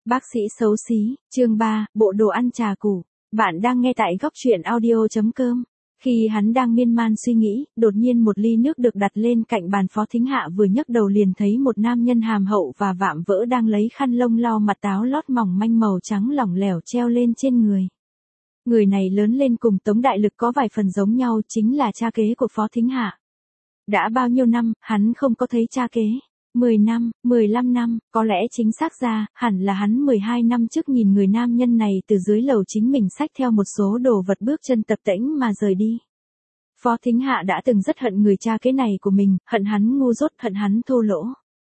Bác sĩ xấu xí, chương 3, bộ đồ ăn trà củ. Bạn đang nghe tại góc truyện audio.com. Khi hắn đang miên man suy nghĩ, đột nhiên một ly nước được đặt lên cạnh bàn. Phó Thính Hạ vừa nhấc đầu liền thấy một nam nhân hàm hậu và vạm vỡ đang lấy khăn lông lau mặt, táo lót mỏng manh màu trắng lỏng lẻo treo lên trên người. Người này lớn lên cùng Tống Đại Lực có vài phần giống nhau, chính là cha kế của Phó Thính Hạ. Đã bao nhiêu năm, hắn không có thấy cha kế. 10 năm, 15 năm, có lẽ chính xác ra, hẳn là hắn 12 năm trước nhìn người nam nhân này từ dưới lầu chính mình xách theo một số đồ vật bước chân tập tễnh mà rời đi. Phó Thính Hạ đã từng rất hận người cha kế này của mình, hận hắn ngu dốt, hận hắn thô lỗ.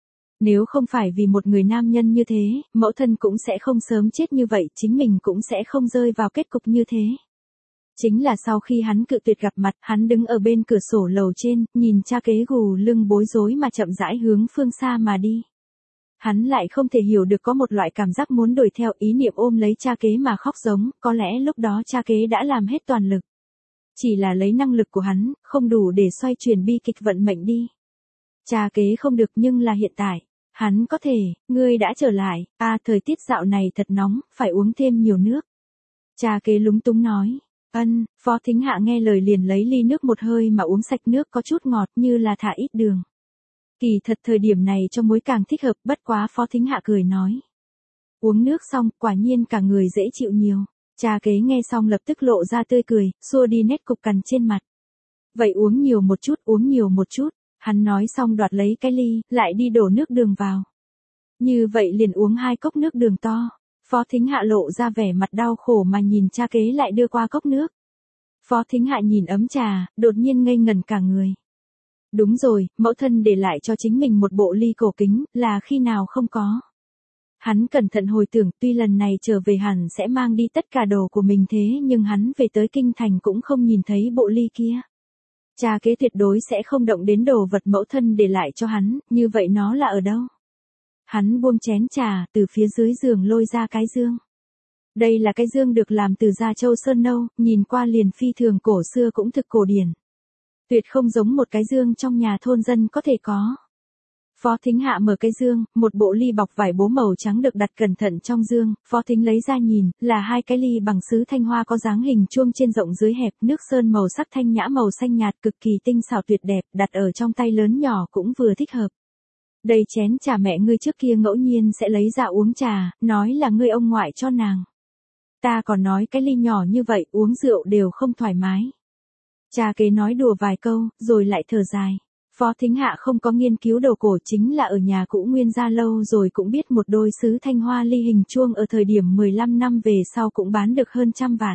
Nếu không phải vì một người nam nhân như thế, mẫu thân cũng sẽ không sớm chết như vậy, chính mình cũng sẽ không rơi vào kết cục như thế. Chính là sau khi hắn cự tuyệt gặp mặt, hắn đứng ở bên cửa sổ lầu trên, nhìn cha kế gù lưng bối rối mà chậm rãi hướng phương xa mà đi. Hắn lại không thể hiểu được, có một loại cảm giác muốn đuổi theo, ý niệm ôm lấy cha kế mà khóc giống, có lẽ lúc đó cha kế đã làm hết toàn lực. Chỉ là lấy năng lực của hắn, không đủ để xoay chuyển bi kịch vận mệnh đi. Cha kế không được, nhưng là hiện tại, hắn có thể. Ngươi đã trở lại, thời tiết dạo này thật nóng, phải uống thêm nhiều nước. Cha kế lúng túng nói. Phó Thính Hạ nghe lời liền lấy ly nước một hơi mà uống sạch, nước có chút ngọt như là thả ít đường. Kỳ thật thời điểm này cho muối càng thích hợp, bất quá Phó Thính Hạ cười nói. Uống nước xong, quả nhiên cả người dễ chịu nhiều. Cha kế nghe xong lập tức lộ ra tươi cười, xua đi nét cục cằn trên mặt. Vậy uống nhiều một chút, uống nhiều một chút. Hắn nói xong đoạt lấy cái ly, lại đi đổ nước đường vào. Như vậy liền uống 2 cốc nước đường to. Phó Thính Hạ lộ ra vẻ mặt đau khổ mà nhìn cha kế lại đưa qua cốc nước. Phó Thính Hạ nhìn ấm trà, đột nhiên ngây ngẩn cả người. Đúng rồi, mẫu thân để lại cho chính mình một bộ ly cổ kính, là khi nào không có. Hắn cẩn thận hồi tưởng, tuy lần này trở về hẳn sẽ mang đi tất cả đồ của mình, thế nhưng hắn về tới kinh thành cũng không nhìn thấy bộ ly kia. Cha kế tuyệt đối sẽ không động đến đồ vật mẫu thân để lại cho hắn, như vậy nó là ở đâu? Hắn buông chén trà, từ phía dưới giường lôi ra cái dương. Đây là cái dương được làm từ da trâu sơn nâu, nhìn qua liền phi thường cổ xưa, cũng thực cổ điển. Tuyệt không giống một cái dương trong nhà thôn dân có thể có. Phó Thính Hạ mở cái dương, một bộ ly bọc vải bố màu trắng được đặt cẩn thận trong dương. Phó Thính lấy ra nhìn, là 2 cái ly bằng sứ thanh hoa có dáng hình chuông trên rộng dưới hẹp, nước sơn màu sắc thanh nhã màu xanh nhạt, cực kỳ tinh xảo tuyệt đẹp, đặt ở trong tay lớn nhỏ cũng vừa thích hợp. Đây chén trà mẹ ngươi trước kia ngẫu nhiên sẽ lấy ra uống trà, nói là ngươi ông ngoại cho nàng. Ta còn nói cái ly nhỏ như vậy uống rượu đều không thoải mái. Cha kế nói đùa vài câu, rồi lại thở dài. Phó Thính Hạ không có nghiên cứu đồ cổ, chính là ở nhà cũ nguyên gia lâu rồi cũng biết một đôi sứ thanh hoa ly hình chuông ở thời điểm 15 năm về sau cũng bán được hơn 100 vạn.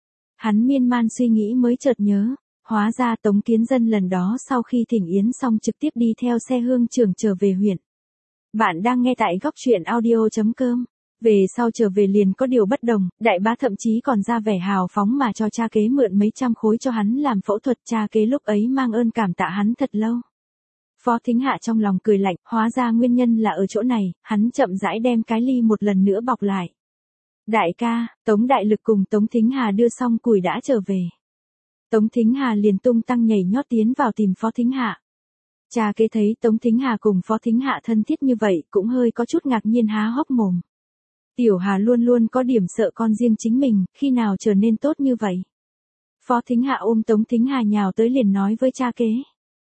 Hắn miên man suy nghĩ mới chợt nhớ. Hóa ra Tống Kiến Dân lần đó sau khi thỉnh yến xong trực tiếp đi theo xe hương trưởng trở về huyện. Bạn đang nghe tại góc truyện audio.com. Về sau trở về liền có điều bất đồng, đại bá thậm chí còn ra vẻ hào phóng mà cho cha kế mượn mấy trăm khối cho hắn làm phẫu thuật. Cha kế lúc ấy mang ơn cảm tạ hắn thật lâu. Phó Thính Hạ trong lòng cười lạnh, hóa ra nguyên nhân là ở chỗ này. Hắn chậm rãi đem cái ly một lần nữa bọc lại. Đại ca, Tống Đại Lực cùng Tống Thính Hà đưa xong củi đã trở về. Tống Thính Hà liền tung tăng nhảy nhót tiến vào tìm Phó Thính Hạ. Cha kế thấy Tống Thính Hà cùng Phó Thính Hạ thân thiết như vậy, cũng hơi có chút ngạc nhiên há hốc mồm. Tiểu Hà luôn luôn có điểm sợ con riêng chính mình, khi nào trở nên tốt như vậy. Phó Thính Hạ ôm Tống Thính Hà nhào tới liền nói với cha kế.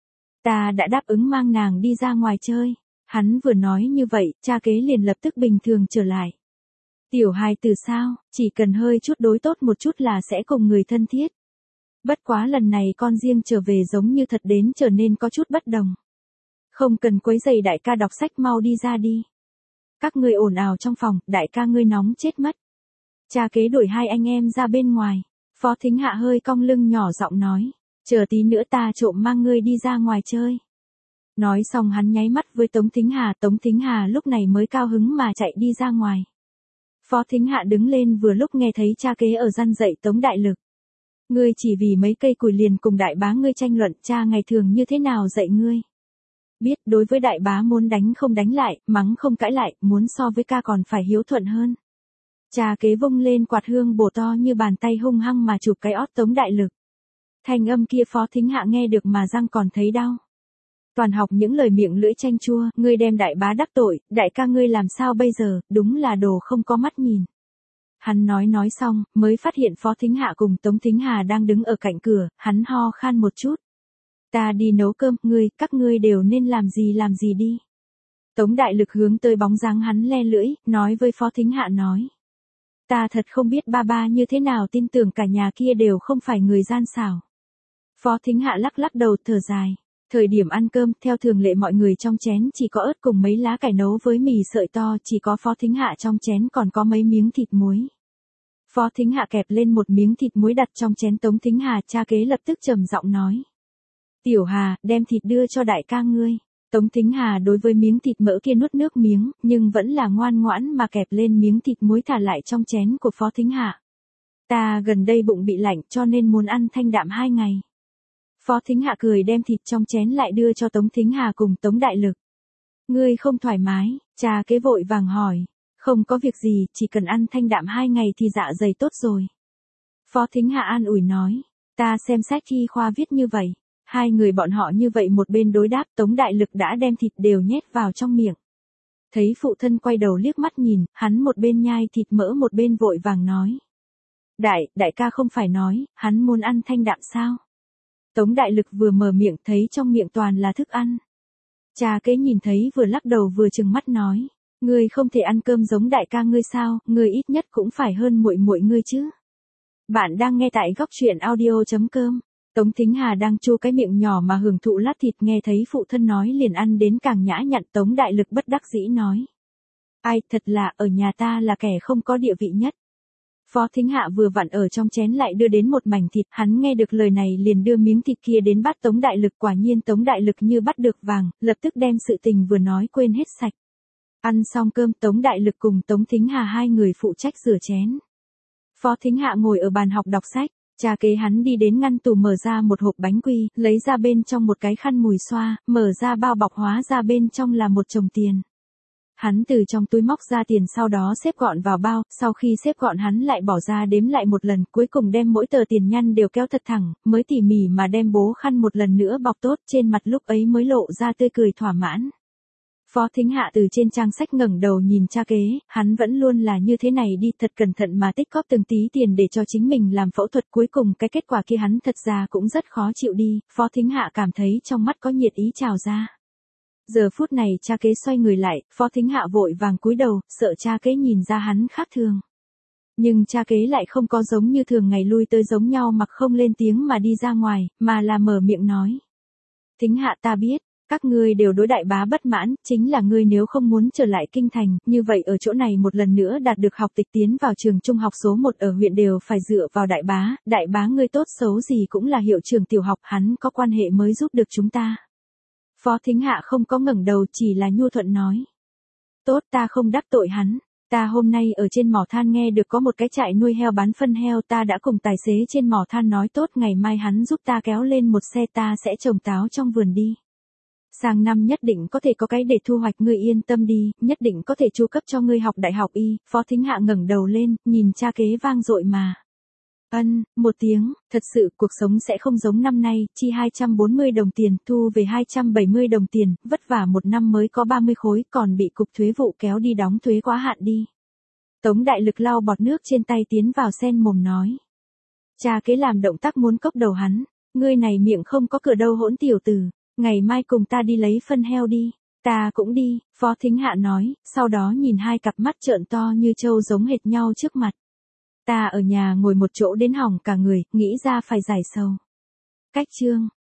Ta đã đáp ứng mang nàng đi ra ngoài chơi. Hắn vừa nói như vậy, cha kế liền lập tức bình thường trở lại. Tiểu hài từ sao, chỉ cần hơi chút đối tốt một chút là sẽ cùng người thân thiết. Bất quá lần này con riêng trở về giống như thật đến trở nên có chút bất đồng. Không cần quấy rầy đại ca đọc sách, mau đi ra đi. Các ngươi ồn ào trong phòng, đại ca ngươi nóng chết mất. Cha kế đuổi 2 anh em ra bên ngoài. Phó Thính Hạ hơi cong lưng nhỏ giọng nói. Chờ tí nữa ta trộm mang ngươi đi ra ngoài chơi. Nói xong hắn nháy mắt với Tống Thính Hà. Tống Thính Hà lúc này mới cao hứng mà chạy đi ra ngoài. Phó Thính Hạ đứng lên vừa lúc nghe thấy cha kế ở răn dạy Tống Đại Lực. Ngươi chỉ vì mấy cây củi liền cùng đại bá ngươi tranh luận, cha ngày thường như thế nào dạy ngươi? Biết đối với đại bá muốn đánh không đánh lại, mắng không cãi lại, muốn so với ca còn phải hiếu thuận hơn. Cha kế vung lên quạt hương bổ to như bàn tay hung hăng mà chụp cái ót Tống Đại Lực. Thanh âm kia Phó Thính Hạ nghe được mà răng còn thấy đau. Toàn học những lời miệng lưỡi chanh chua, ngươi đem đại bá đắc tội, đại ca ngươi làm sao bây giờ, đúng là đồ không có mắt nhìn. Hắn nói xong, mới phát hiện Phó Thính Hạ cùng Tống Thính Hà đang đứng ở cạnh cửa, hắn ho khan một chút. Ta đi nấu cơm, các ngươi đều nên làm gì đi. Tống Đại Lực hướng tới bóng dáng hắn le lưỡi, nói với Phó Thính Hạ nói. Ta thật không biết ba như thế nào tin tưởng cả nhà kia đều không phải người gian xảo. Phó Thính Hạ lắc đầu thở dài. Thời điểm ăn cơm, theo thường lệ mọi người trong chén chỉ có ớt cùng mấy lá cải nấu với mì sợi to, chỉ có Phó Thính Hạ trong chén còn có mấy miếng thịt muối. Phó Thính Hạ kẹp lên một miếng thịt muối đặt trong chén Tống Thính Hà, cha kế lập tức trầm giọng nói. Tiểu Hà, đem thịt đưa cho đại ca ngươi. Tống Thính Hà đối với miếng thịt mỡ kia nuốt nước miếng, nhưng vẫn là ngoan ngoãn mà kẹp lên miếng thịt muối thả lại trong chén của Phó Thính Hạ. Ta gần đây bụng bị lạnh cho nên muốn ăn thanh đạm 2 ngày. Phó Thính Hạ cười đem thịt trong chén lại đưa cho Tống Thính Hà cùng Tống Đại Lực. Ngươi không thoải mái, cha kế vội vàng hỏi. Không có việc gì, chỉ cần ăn thanh đạm 2 ngày thì dạ dày tốt rồi. Phó Thính Hạ an ủi nói. Ta xem sách y khoa viết như vậy. Hai người bọn họ như vậy một bên đối đáp, Tống Đại Lực đã đem thịt đều nhét vào trong miệng. Thấy phụ thân quay đầu liếc mắt nhìn, hắn một bên nhai thịt mỡ một bên vội vàng nói. Đại ca không phải nói, hắn muốn ăn thanh đạm sao? Tống Đại Lực vừa mở miệng thấy trong miệng toàn là thức ăn. Cha kế nhìn thấy vừa lắc đầu vừa trừng mắt nói. Ngươi không thể ăn cơm giống đại ca ngươi sao, ngươi ít nhất cũng phải hơn muội ngươi chứ. Bạn đang nghe tại góc truyện audio.com. Tống Thính Hà đang chu cái miệng nhỏ mà hưởng thụ lát thịt, nghe thấy phụ thân nói liền ăn đến càng nhã nhặn. Tống Đại Lực bất đắc dĩ nói. Ai, thật là, ở nhà ta là kẻ không có địa vị nhất. Phó Thính Hạ vừa vặn ở trong chén lại đưa đến một mảnh thịt, hắn nghe được lời này liền đưa miếng thịt kia đến bát Tống Đại Lực, quả nhiên Tống Đại Lực như bắt được vàng, lập tức đem sự tình vừa nói quên hết sạch. Ăn xong cơm, Tống Đại Lực cùng Tống Thính Hà hai người phụ trách rửa chén. Phó Thính Hạ ngồi ở bàn học đọc sách, cha kế hắn đi đến ngăn tủ mở ra một hộp bánh quy, lấy ra bên trong một cái khăn mùi xoa, mở ra bao bọc hóa ra bên trong là một chồng tiền. Hắn từ trong túi móc ra tiền sau đó xếp gọn vào bao, sau khi xếp gọn hắn lại bỏ ra đếm lại một lần, cuối cùng đem mỗi tờ tiền nhăn đều kéo thật thẳng, mới tỉ mỉ mà đem bố khăn một lần nữa bọc tốt, trên mặt lúc ấy mới lộ ra tươi cười thỏa mãn. Phó Thính Hạ từ trên trang sách ngẩng đầu nhìn cha kế, hắn vẫn luôn là như thế này đi, thật cẩn thận mà tích góp từng tí tiền để cho chính mình làm phẫu thuật, cuối cùng cái kết quả kia hắn thật ra cũng rất khó chịu đi. Phó Thính Hạ cảm thấy trong mắt có nhiệt ý trào ra. Giờ phút này cha kế xoay người lại, Phó Thính Hạ vội vàng cúi đầu, sợ cha kế nhìn ra hắn khác thường. Nhưng cha kế lại không có giống như thường ngày lui tới giống nhau mặc không lên tiếng mà đi ra ngoài, mà là mở miệng nói. Thính Hạ, ta biết, các ngươi đều đối đại bá bất mãn, chính là ngươi nếu không muốn trở lại kinh thành, như vậy ở chỗ này một lần nữa đạt được học tịch tiến vào trường trung học số 1 ở huyện đều phải dựa vào đại bá ngươi tốt xấu gì cũng là hiệu trưởng tiểu học, hắn có quan hệ mới giúp được chúng ta. Phó Thính Hạ không có ngẩng đầu, chỉ là nhu thuận nói. Tốt, ta không đắc tội hắn. Ta hôm nay ở trên mỏ than nghe được có một cái trại nuôi heo bán phân heo, ta đã cùng tài xế trên mỏ than nói tốt, ngày mai hắn giúp ta kéo lên một xe, ta sẽ trồng táo trong vườn đi. Sang năm nhất định có thể có cái để thu hoạch, ngươi yên tâm đi, nhất định có thể chu cấp cho ngươi học đại học y. Phó Thính Hạ ngẩng đầu lên, nhìn cha kế vang dội mà. Một tiếng, thật sự cuộc sống sẽ không giống năm nay, chi 240 đồng tiền, thu về 270 đồng tiền, vất vả một năm mới có 30 khối, còn bị cục thuế vụ kéo đi đóng thuế quá hạn đi. Tống Đại Lực lau bọt nước trên tay tiến vào sen mồm nói. Cha kế làm động tác muốn cốc đầu hắn, ngươi này miệng không có cửa đâu hỗn tiểu tử, ngày mai cùng ta đi lấy phân heo đi. Ta cũng đi, Phó Thính Hạ nói, sau đó nhìn hai cặp mắt trợn to như trâu giống hệt nhau trước mặt. Ta ở nhà ngồi một chỗ đến hỏng cả người, nghĩ ra phải giải sầu. Cách chương